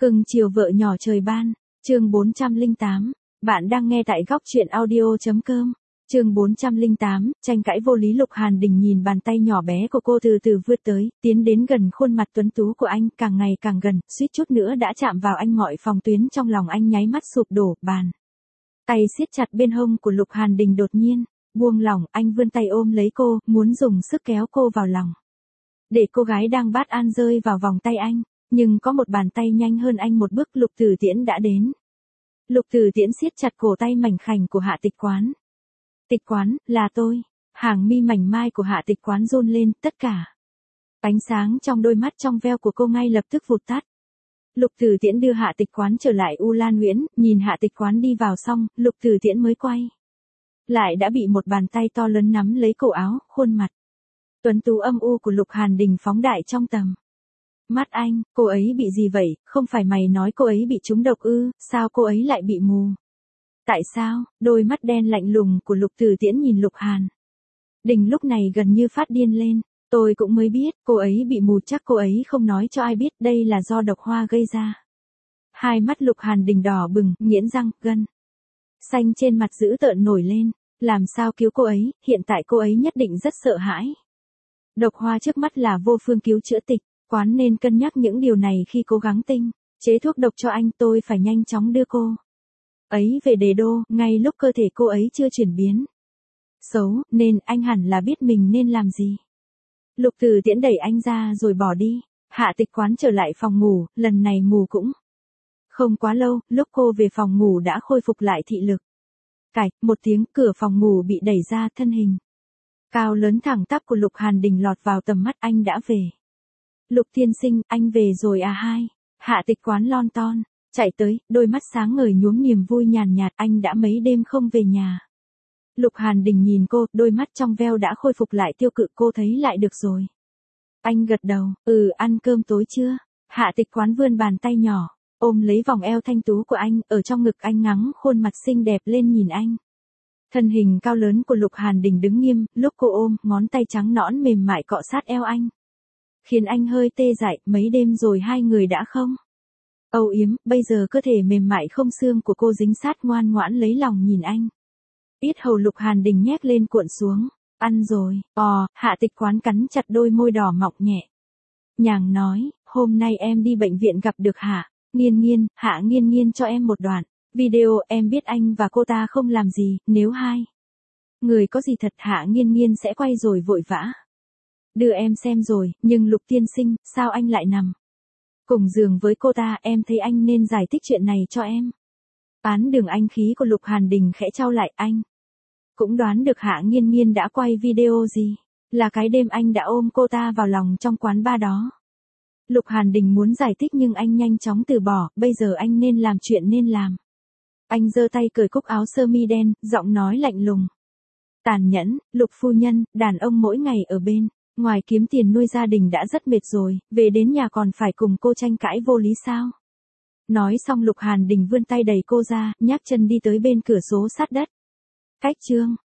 Cưng chiều vợ nhỏ trời ban, chương 408. Bạn đang nghe tại góc truyện audio.com. Chương 408, tranh cãi vô lý. Lục Hàn Đình nhìn bàn tay nhỏ bé của cô từ từ vươn tới, tiến đến gần khuôn mặt tuấn tú của anh, càng ngày càng gần, suýt chút nữa đã chạm vào anh. Mọi phòng tuyến trong lòng anh nháy mắt sụp đổ. Bàn tay siết chặt bên hông của Lục Hàn Đình đột nhiên buông lỏng, anh vươn tay ôm lấy cô, muốn dùng sức kéo cô vào lòng, để cô gái đang bát an rơi vào vòng tay anh. Nhưng có một bàn tay nhanh hơn anh một bước. Lục Tử Tiễn đã đến. Lục Tử Tiễn siết chặt cổ tay mảnh khảnh của Hạ Tịch Quán. Tịch Quán, là tôi. Hàng mi mảnh mai của Hạ Tịch Quán run lên, tất cả ánh sáng trong đôi mắt trong veo của cô ngay lập tức vụt tắt. Lục Tử Tiễn đưa Hạ Tịch Quán trở lại U Lan Nguyễn, nhìn Hạ Tịch Quán đi vào xong, Lục Tử Tiễn mới quay lại đã bị một bàn tay to lớn nắm lấy cổ áo. Khuôn mặt tuấn tú âm u của Lục Hàn Đình phóng đại trong tầm mắt anh. Cô ấy bị gì vậy? Không phải mày nói cô ấy bị trúng độc ư? Sao cô ấy lại bị mù? Tại sao? Đôi mắt đen lạnh lùng của Lục Tử Tiễn nhìn Lục Hàn Đình lúc này gần như phát điên lên. Tôi cũng mới biết, cô ấy bị mù, chắc cô ấy không nói cho ai biết, đây là do độc hoa gây ra. Hai mắt Lục Hàn Đình đỏ bừng, nghiến răng, gân xanh trên mặt dữ tợn nổi lên. Làm sao cứu cô ấy? Hiện tại cô ấy nhất định rất sợ hãi. Độc hoa trước mắt là vô phương cứu chữa. Tịch Quán nên cân nhắc những điều này khi cố gắng tinh chế thuốc độc cho anh. Tôi phải nhanh chóng đưa cô ấy về Đế Đô, ngay lúc cơ thể cô ấy chưa chuyển biến xấu, nên anh hẳn là biết mình nên làm gì. Lục Tử Tiễn đẩy anh ra rồi bỏ đi. Hạ Tịch Quán trở lại phòng ngủ, lần này mù cũng không quá lâu. Lúc cô về phòng ngủ đã khôi phục lại thị lực. Cạch, một tiếng, cửa phòng ngủ bị đẩy ra, thân hình cao lớn thẳng tắp của Lục Hàn Đình lọt vào tầm mắt. Anh đã về. Lục tiên sinh, anh về rồi à? Hai. Hạ Tịch Quán lon ton chạy tới, đôi mắt sáng ngời nhuốm niềm vui nhàn nhạt. Anh đã mấy đêm không về nhà. Lục Hàn Đình nhìn cô, đôi mắt trong veo đã khôi phục lại tiêu cự. Cô thấy lại được rồi. Anh gật đầu, ăn cơm tối chưa? Hạ Tịch Quán vươn bàn tay nhỏ, ôm lấy vòng eo thanh tú của anh, ở trong ngực anh ngắng khuôn mặt xinh đẹp lên nhìn anh. Thân hình cao lớn của Lục Hàn Đình đứng nghiêm, lúc cô ôm, ngón tay trắng nõn mềm mại cọ sát eo anh, khiến anh hơi tê dại. Mấy đêm rồi hai người đã không âu yếm, bây giờ cơ thể mềm mại không xương của cô dính sát ngoan ngoãn lấy lòng nhìn anh. Yết hầu Lục Hàn Đình nhếch lên cuộn xuống. Ăn rồi. Hạ Tịch Quán cắn chặt đôi môi đỏ mọng nhẹ nhàng nói, hôm nay em đi bệnh viện gặp được Hạ Nghiên Nghiên. Hạ Nghiên Nghiên cho em một đoạn video, em biết anh và cô ta không làm gì, nếu hai người có gì thật Hạ Nghiên Nghiên sẽ quay rồi vội vã đưa em xem rồi. Nhưng Lục tiên sinh, sao anh lại nằm cùng giường với cô ta? Em thấy anh nên giải thích chuyện này cho em. Án đường anh khí của Lục Hàn Đình khẽ chau lại. Anh cũng đoán được Hạ Nghiên Nghiên đã quay video gì, là cái đêm anh đã ôm cô ta vào lòng trong quán bar đó. Lục Hàn Đình muốn giải thích nhưng anh nhanh chóng từ bỏ. Bây giờ anh nên làm chuyện nên làm. Anh giơ tay cởi cúc áo sơ mi đen, giọng nói lạnh lùng tàn nhẫn. Lục phu nhân, đàn ông mỗi ngày ở bên ngoài kiếm tiền nuôi gia đình đã rất mệt rồi, về đến nhà còn phải cùng cô tranh cãi vô lý sao? Nói xong Lục Hàn Đình vươn tay đẩy cô ra, nhác chân đi tới bên cửa sổ sát đất. Cách chương